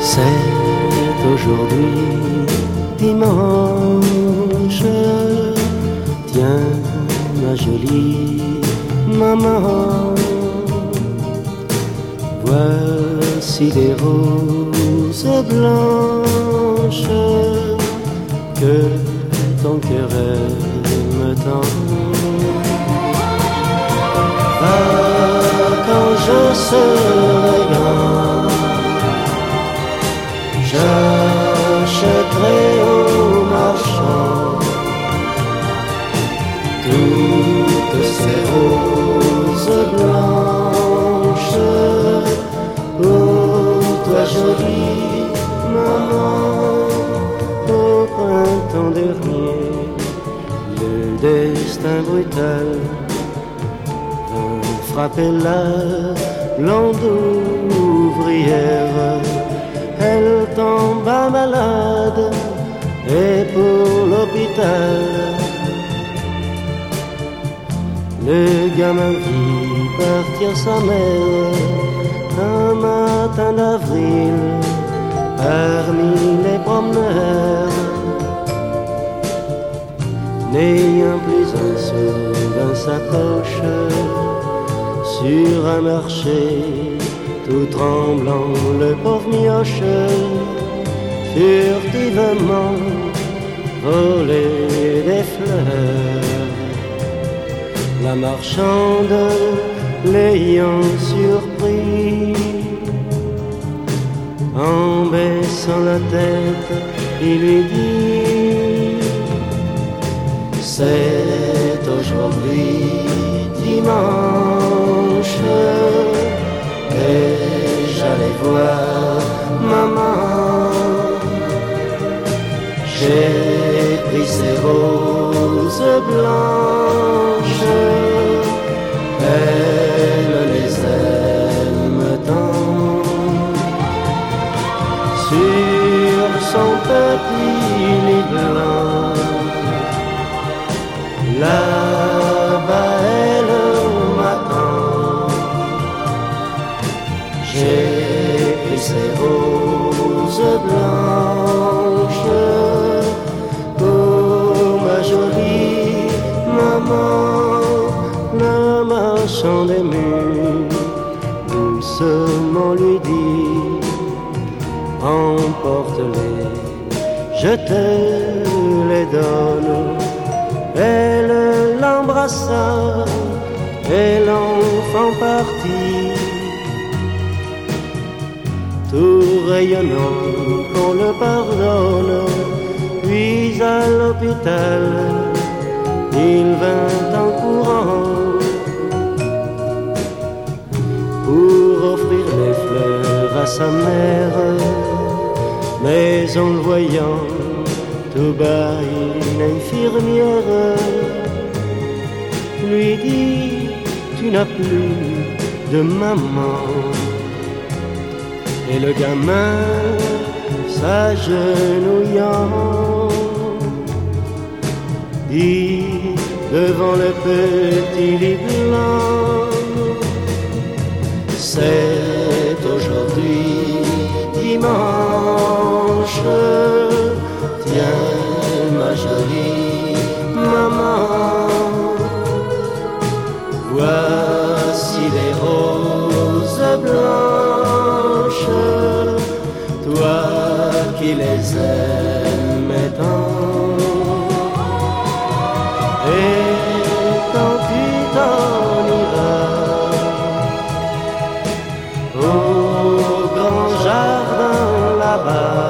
C'est aujourd'hui dimanche. Tiens, ma jolie maman, voici des roses blanches que ton cœur aime tant. Quand je serai grand, j'achèterai au marchand toutes ces roses blanches pour toi, jolie maman. Au printemps dernier, le destin brutal frappait la blonde ouvrière. Elle tomba malade et pour l'hôpital. Le gamin vit partir sa mère un matin d'avril parmi les promeneurs. N'ayant plus un sou dans sa poche, sur un marché tout tremblant, le pauvre mioche furtivement volait des fleurs. La marchande, l'ayant surpris, en baissant la tête, il lui dit: c'est aujourd'hui dimanche et j'allais voir maman. J'ai pris ces roses blanches, elle les aime tant. Sur son petit lit blanc, là-bas elle m'attend. J'ai pris ces roses blanches pour ma jolie maman. Le marchand des murs doucement lui dit: emporte-les, je te les donne. Elle l'embrassa et l'enfant partit, tout rayonnant qu'on le pardonne. Puis à l'hôpital, il vint en courant pour offrir les fleurs à sa mère. Mais en le voyant tout bas, une infirmière lui dit: tu n'as plus de maman. Et le gamin, s'agenouillant, dit devant le petit lit blanc: c'est aujourd'hui dimanche. Tiens, ma jolie maman, voici les roses blanches, toi qui les aimes tant. Et quand tu t'en iras au grand jardin là-bas,